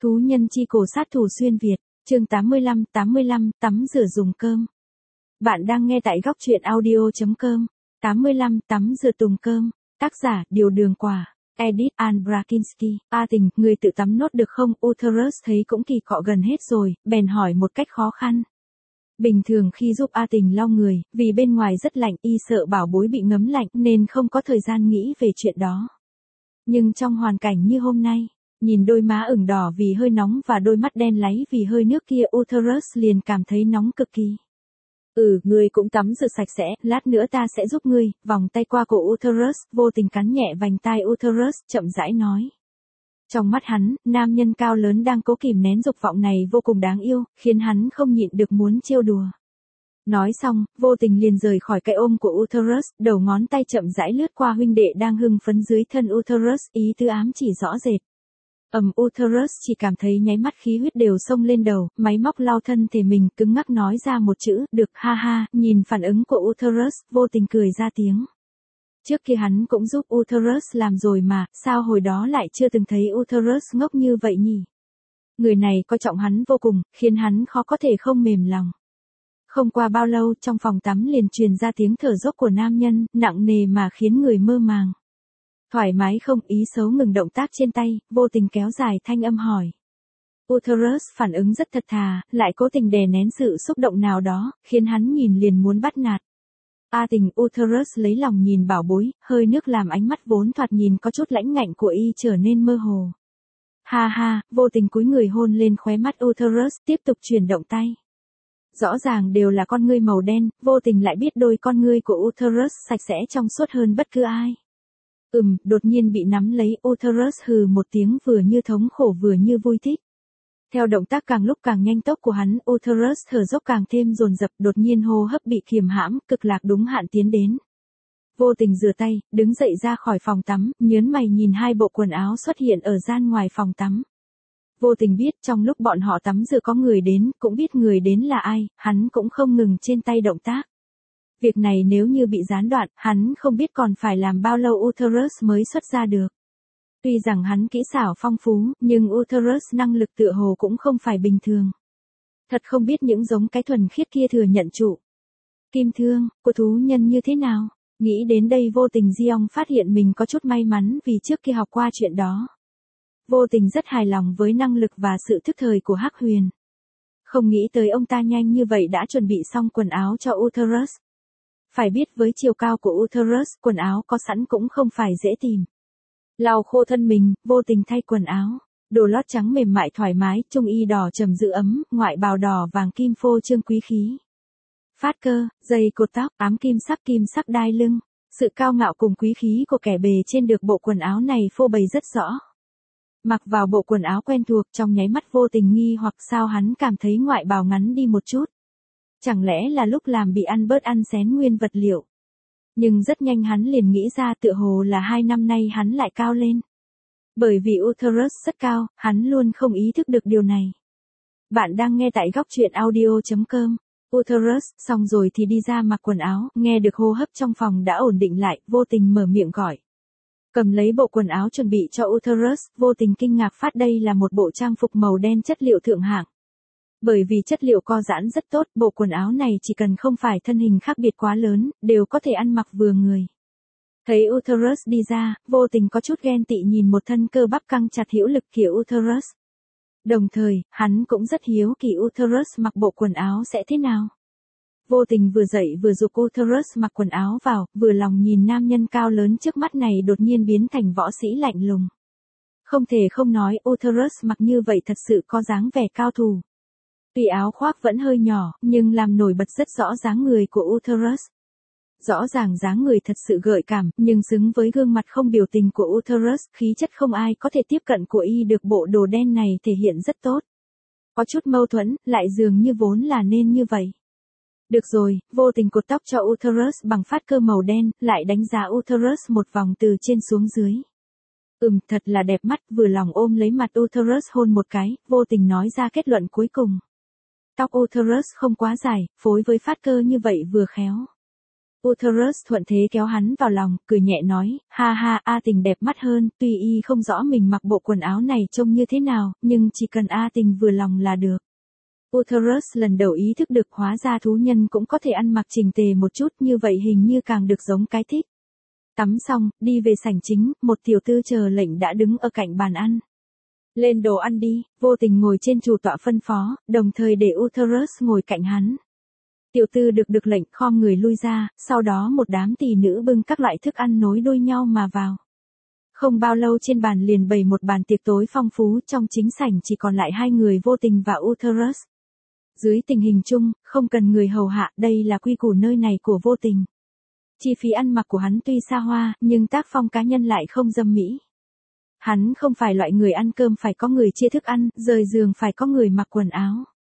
Thú nhân chi cổ sát thủ xuyên Việt, chương 85, tắm rửa dùng cơm. Bạn đang nghe tại góc truyện audio.com. 85, tắm rửa tùng cơm. Tác giả, Điều Đường Quả. Edit Ann Brakinski. A Tình, người tự tắm nốt được không? Uterus thấy cũng kỳ cọ gần hết rồi, bèn hỏi một cách khó khăn. Bình thường khi giúp A Tình lau người, vì bên ngoài rất lạnh, y sợ bảo bối bị ngấm lạnh nên không có thời gian nghĩ về chuyện đó. Nhưng trong hoàn cảnh như hôm nay, nhìn đôi má ửng đỏ vì hơi nóng và đôi mắt đen láy vì hơi nước kia, Uterus liền cảm thấy nóng cực kỳ. Ngươi cũng tắm rửa sạch sẽ, lát nữa ta sẽ giúp ngươi. Vòng tay qua cổ Uterus, vô tình cắn nhẹ vành tai Uterus, chậm rãi nói. Trong mắt hắn, nam nhân cao lớn đang cố kìm nén dục vọng này vô cùng đáng yêu, khiến hắn không nhịn được muốn trêu đùa. Nói xong, vô tình liền rời khỏi cái ôm của Uterus, đầu ngón tay chậm rãi lướt qua huynh đệ đang hưng phấn dưới thân Uterus, ý tứ ám chỉ rõ rệt. Uterus chỉ cảm thấy nháy mắt khí huyết đều xông lên đầu, máy móc lau thân thể mình, cứng ngắc nói ra một chữ, được, ha ha. Nhìn phản ứng của Uterus, vô tình cười ra tiếng. Trước kia hắn cũng giúp Uterus làm rồi mà, sao hồi đó lại chưa từng thấy Uterus ngốc như vậy nhỉ? Người này coi trọng hắn vô cùng, khiến hắn khó có thể không mềm lòng. Không qua bao lâu, trong phòng tắm liền truyền ra tiếng thở dốc của nam nhân, nặng nề mà khiến người mơ màng. Thoải mái không? Ý xấu ngừng động tác trên tay, vô tình kéo dài thanh âm hỏi. Uterus phản ứng rất thật thà, lại cố tình đè nén sự xúc động nào đó, khiến hắn nhìn liền muốn bắt nạt. A Tình, Uterus lấy lòng nhìn bảo bối, hơi nước làm ánh mắt vốn thoạt nhìn có chút lãnh ngạnh của y trở nên mơ hồ. Ha ha, vô tình cúi người hôn lên khóe mắt Uterus, tiếp tục chuyển động tay. Rõ ràng đều là con ngươi màu đen, vô tình lại biết đôi con ngươi của Uterus sạch sẽ trong suốt hơn bất cứ ai. Đột nhiên bị nắm lấy, Uterus hừ một tiếng, vừa như thống khổ vừa như vui thích. Theo động tác càng lúc càng nhanh tốc của hắn, Uterus thở dốc càng thêm dồn dập, đột nhiên hô hấp bị kiềm hãm, cực lạc đúng hạn tiến đến. Vô tình rửa tay, đứng dậy ra khỏi phòng tắm, nhớn mày nhìn hai bộ quần áo xuất hiện ở gian ngoài phòng tắm. Vô tình biết trong lúc bọn họ tắm rửa có người đến, cũng biết người đến là ai, hắn cũng không ngừng trên tay động tác. Việc này nếu như bị gián đoạn, hắn không biết còn phải làm bao lâu Uterus mới xuất ra được. Tuy rằng hắn kỹ xảo phong phú, nhưng Uterus năng lực tựa hồ cũng không phải bình thường. Thật không biết những giống cái thuần khiết kia thừa nhận trụ kim thương của thú nhân như thế nào. Nghĩ đến đây, vô tình Jeong phát hiện mình có chút may mắn vì trước khi học qua chuyện đó. Vô tình rất hài lòng với năng lực và sự thức thời của Hắc Huyền. Không nghĩ tới ông ta nhanh như vậy đã chuẩn bị xong quần áo cho Uterus. Phải biết với chiều cao của Uterus, quần áo có sẵn cũng không phải dễ tìm. Lau khô thân mình, vô tình thay quần áo. Đồ lót trắng mềm mại thoải mái, trung y đỏ trầm giữ ấm, ngoại bào đỏ vàng kim phô trương quý khí. Phát cơ, dây cột tóc, ám kim sắc đai lưng. Sự cao ngạo cùng quý khí của kẻ bề trên được bộ quần áo này phô bày rất rõ. Mặc vào bộ quần áo quen thuộc, trong nháy mắt vô tình nghi hoặc sao hắn cảm thấy ngoại bào ngắn đi một chút. Chẳng lẽ là lúc làm bị ăn bớt ăn xén nguyên vật liệu. Nhưng rất nhanh hắn liền nghĩ ra tựa hồ là 2 năm nay hắn lại cao lên. Bởi vì Uterus rất cao, hắn luôn không ý thức được điều này. Bạn đang nghe tại góc truyện audio.com. Uterus, xong rồi thì đi ra mặc quần áo, nghe được hô hấp trong phòng đã ổn định lại, vô tình mở miệng gọi. Cầm lấy bộ quần áo chuẩn bị cho Uterus, vô tình kinh ngạc phát đây là một bộ trang phục màu đen chất liệu thượng hạng. Bởi vì chất liệu co giãn rất tốt, bộ quần áo này chỉ cần không phải thân hình khác biệt quá lớn, đều có thể ăn mặc vừa người. Thấy Uterus đi ra, vô tình có chút ghen tị nhìn một thân cơ bắp căng chặt hữu lực của Uterus. Đồng thời, hắn cũng rất hiếu kỳ Uterus mặc bộ quần áo sẽ thế nào. Vô tình vừa dậy vừa giục Uterus mặc quần áo vào, vừa lòng nhìn nam nhân cao lớn trước mắt này đột nhiên biến thành võ sĩ lạnh lùng. Không thể không nói Uterus mặc như vậy thật sự có dáng vẻ cao thủ. Tuy áo khoác vẫn hơi nhỏ, nhưng làm nổi bật rất rõ dáng người của Uterus. Rõ ràng dáng người thật sự gợi cảm, nhưng xứng với gương mặt không biểu tình của Uterus, khí chất không ai có thể tiếp cận của y được bộ đồ đen này thể hiện rất tốt. Có chút mâu thuẫn, lại dường như vốn là nên như vậy. Được rồi, vô tình cột tóc cho Uterus bằng phát cơ màu đen, lại đánh giá Uterus một vòng từ trên xuống dưới. Thật là đẹp mắt, vừa lòng ôm lấy mặt Uterus hôn một cái, vô tình nói ra kết luận cuối cùng. Tóc Uterus không quá dài, phối với phát cơ như vậy vừa khéo. Uterus thuận thế kéo hắn vào lòng, cười nhẹ nói, ha ha, A Tình đẹp mắt hơn, tuy y không rõ mình mặc bộ quần áo này trông như thế nào, nhưng chỉ cần A Tình vừa lòng là được. Uterus lần đầu ý thức được hóa ra thú nhân cũng có thể ăn mặc chỉnh tề một chút, như vậy hình như càng được giống cái thích. Tắm xong, đi về sảnh chính, một tiểu tư chờ lệnh đã đứng ở cạnh bàn ăn. Lên đồ ăn đi, Vô Tình ngồi trên chủ tọa phân phó, đồng thời để Uterus ngồi cạnh hắn. Tiểu tư được lệnh khom người lui ra, sau đó một đám tỷ nữ bưng các loại thức ăn nối đuôi nhau mà vào. Không bao lâu trên bàn liền bày một bàn tiệc tối phong phú, trong chính sảnh chỉ còn lại hai người Vô Tình và Uterus. Dưới tình hình chung, không cần người hầu hạ, đây là quy củ nơi này của Vô Tình. Chi phí ăn mặc của hắn tuy xa hoa, nhưng tác phong cá nhân lại không dâm mỹ. Hắn không phải loại người ăn cơm phải có người chia thức ăn, rời giường phải có người mặc quần áo.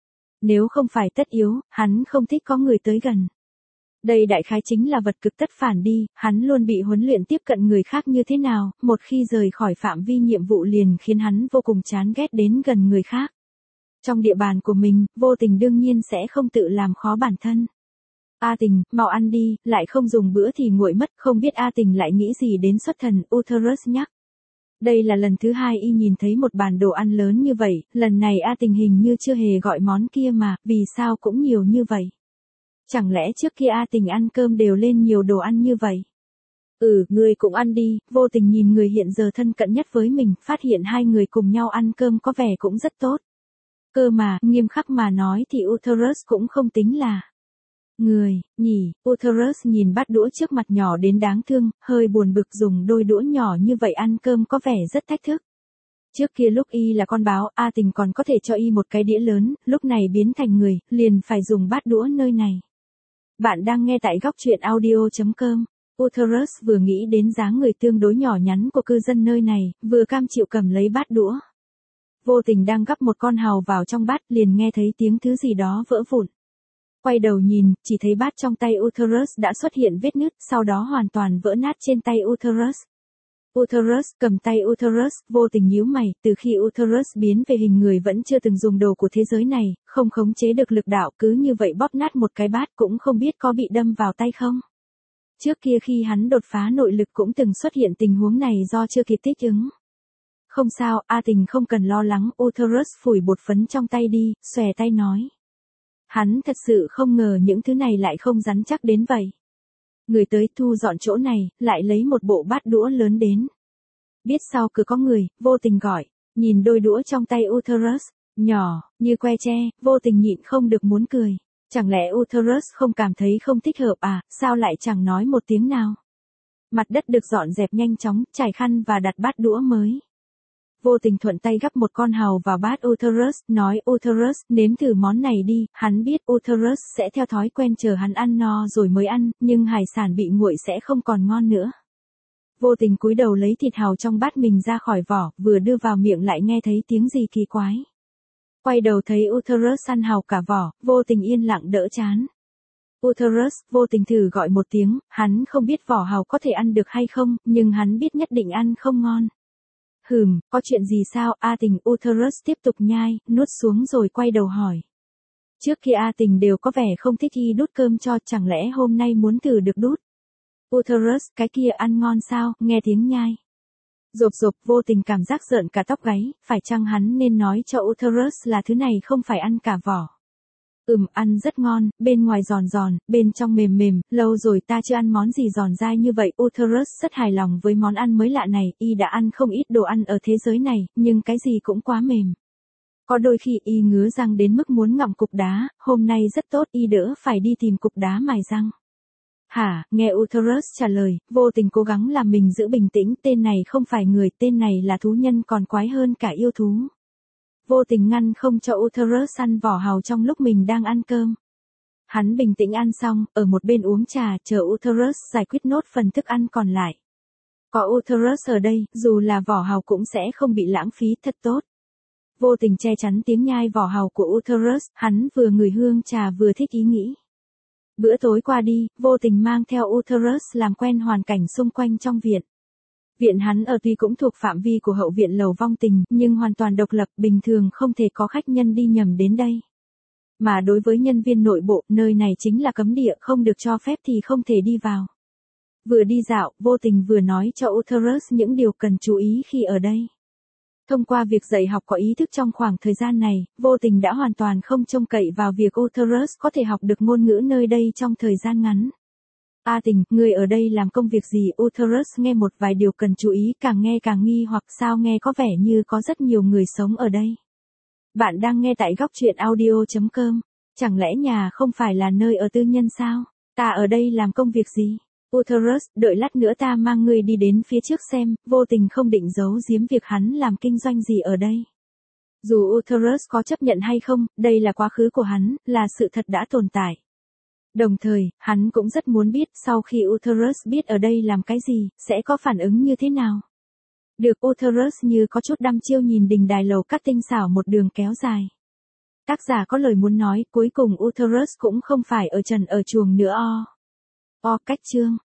Nếu không phải tất yếu, hắn không thích có người tới gần. Đây đại khái chính là vật cực tất phản đi, hắn luôn bị huấn luyện tiếp cận người khác như thế nào, một khi rời khỏi phạm vi nhiệm vụ liền khiến hắn vô cùng chán ghét đến gần người khác. Trong địa bàn của mình, Vô Tình đương nhiên sẽ không tự làm khó bản thân. A Tình, mau ăn đi, lại không dùng bữa thì nguội mất, không biết A Tình lại nghĩ gì đến xuất thần, Uterus nhắc. Đây là lần thứ hai y nhìn thấy một bàn đồ ăn lớn như vậy, lần này A Tình hình như chưa hề gọi món kia mà, vì sao cũng nhiều như vậy? Chẳng lẽ trước kia A Tình ăn cơm đều lên nhiều đồ ăn như vậy? Ngươi cũng ăn đi, Vô Tình nhìn người hiện giờ thân cận nhất với mình, phát hiện hai người cùng nhau ăn cơm có vẻ cũng rất tốt. Cơ mà, nghiêm khắc mà nói thì Uterus cũng không tính là người, nhỉ, Uterus nhìn bát đũa trước mặt nhỏ đến đáng thương, hơi buồn bực dùng đôi đũa nhỏ như vậy ăn cơm có vẻ rất thách thức. Trước kia lúc y là con báo, A Tình còn có thể cho y một cái đĩa lớn, lúc này biến thành người, liền phải dùng bát đũa nơi này. Bạn đang nghe tại góc truyện audio.com. Uterus vừa nghĩ đến dáng người tương đối nhỏ nhắn của cư dân nơi này, vừa cam chịu cầm lấy bát đũa. Vô Tình đang gắp một con hàu vào trong bát, liền nghe thấy tiếng thứ gì đó vỡ vụn. Quay đầu nhìn, chỉ thấy bát trong tay Uterus đã xuất hiện vết nứt, sau đó hoàn toàn vỡ nát trên tay Uterus. Uterus cầm tay Uterus, Vô Tình nhíu mày, từ khi Uterus biến về hình người vẫn chưa từng dùng đồ của thế giới này, không khống chế được lực đạo, cứ như vậy bóp nát một cái bát cũng không biết có bị đâm vào tay không. Trước kia khi hắn đột phá nội lực cũng từng xuất hiện tình huống này do chưa kịp thích ứng. Không sao, A Tình không cần lo lắng, Uterus phủi bột phấn trong tay đi, xòe tay nói. Hắn thật sự không ngờ những thứ này lại không rắn chắc đến vậy. Người tới thu dọn chỗ này, lại lấy một bộ bát đũa lớn đến. Biết sau cứ có người, Vô Tình gọi, nhìn đôi đũa trong tay Uterus, nhỏ, như que tre, Vô Tình nhịn không được muốn cười. Chẳng lẽ Uterus không cảm thấy không thích hợp à, sao lại chẳng nói một tiếng nào. Mặt đất được dọn dẹp nhanh chóng, trải khăn và đặt bát đũa mới. Vô Tình thuận tay gắp một con hàu vào bát Uterus, nói Uterus, nếm thử món này đi, hắn biết Uterus sẽ theo thói quen chờ hắn ăn no rồi mới ăn, nhưng hải sản bị nguội sẽ không còn ngon nữa. Vô Tình cúi đầu lấy thịt hàu trong bát mình ra khỏi vỏ, vừa đưa vào miệng lại nghe thấy tiếng gì kỳ quái. Quay đầu thấy Uterus ăn hàu cả vỏ, Vô Tình yên lặng đỡ chán. Uterus, Vô Tình thử gọi một tiếng, hắn không biết vỏ hàu có thể ăn được hay không, nhưng hắn biết nhất định ăn không ngon. Có chuyện gì sao? A Tình, Uterus tiếp tục nhai, nuốt xuống rồi quay đầu hỏi. Trước kia A Tình đều có vẻ không thích y đút cơm cho, chẳng lẽ hôm nay muốn thử được đút. Uterus, cái kia ăn ngon sao, nghe tiếng nhai. Rộp rộp, Vô Tình cảm giác rợn cả tóc gáy, phải chăng hắn nên nói cho Uterus là thứ này không phải ăn cả vỏ. Ăn rất ngon, bên ngoài giòn giòn, bên trong mềm mềm, lâu rồi ta chưa ăn món gì giòn dai như vậy. Uterus rất hài lòng với món ăn mới lạ này, y đã ăn không ít đồ ăn ở thế giới này, nhưng cái gì cũng quá mềm. Có đôi khi y ngứa răng đến mức muốn ngậm cục đá, hôm nay rất tốt y đỡ phải đi tìm cục đá mài răng. Nghe Uterus trả lời, Vô Tình cố gắng làm mình giữ bình tĩnh, tên này không phải người, tên này là thú nhân còn quái hơn cả yêu thú. Vô Tình ngăn không cho Uterus ăn vỏ hàu trong lúc mình đang ăn cơm. Hắn bình tĩnh ăn xong, ở một bên uống trà, chờ Uterus giải quyết nốt phần thức ăn còn lại. Có Uterus ở đây, dù là vỏ hàu cũng sẽ không bị lãng phí, thật tốt. Vô Tình che chắn tiếng nhai vỏ hàu của Uterus, hắn vừa ngửi hương trà vừa thích ý nghĩ. Bữa tối qua đi, Vô Tình mang theo Uterus làm quen hoàn cảnh xung quanh trong viện. Viện hắn ở tuy cũng thuộc phạm vi của hậu viện lầu vong tình, nhưng hoàn toàn độc lập, bình thường không thể có khách nhân đi nhầm đến đây. Mà đối với nhân viên nội bộ, nơi này chính là cấm địa, không được cho phép thì không thể đi vào. Vừa đi dạo, vô tình vừa nói cho Utherus những điều cần chú ý khi ở đây. Thông qua việc dạy học có ý thức trong khoảng thời gian này, vô tình đã hoàn toàn không trông cậy vào việc Utherus có thể học được ngôn ngữ nơi đây trong thời gian ngắn. A Tình, người ở đây làm công việc gì? Utherus nghe một vài điều cần chú ý, càng nghe càng nghi hoặc sao nghe có vẻ như có rất nhiều người sống ở đây. Bạn đang nghe tại góc truyện audio.com. Chẳng lẽ nhà không phải là nơi ở tư nhân sao? Ta ở đây làm công việc gì? Utherus, đợi lát nữa ta mang ngươi đi đến phía trước xem, vô tình không định giấu giếm việc hắn làm kinh doanh gì ở đây. Dù Utherus có chấp nhận hay không, đây là quá khứ của hắn, là sự thật đã tồn tại. Đồng thời, hắn cũng rất muốn biết sau khi Utherus biết ở đây làm cái gì, sẽ có phản ứng như thế nào. Được Utherus như có chút đăm chiêu nhìn đình đài lầu cát tinh xảo một đường kéo dài. Tác giả có lời muốn nói, cuối cùng Utherus cũng không phải ở trần ở chuồng nữa cách chương.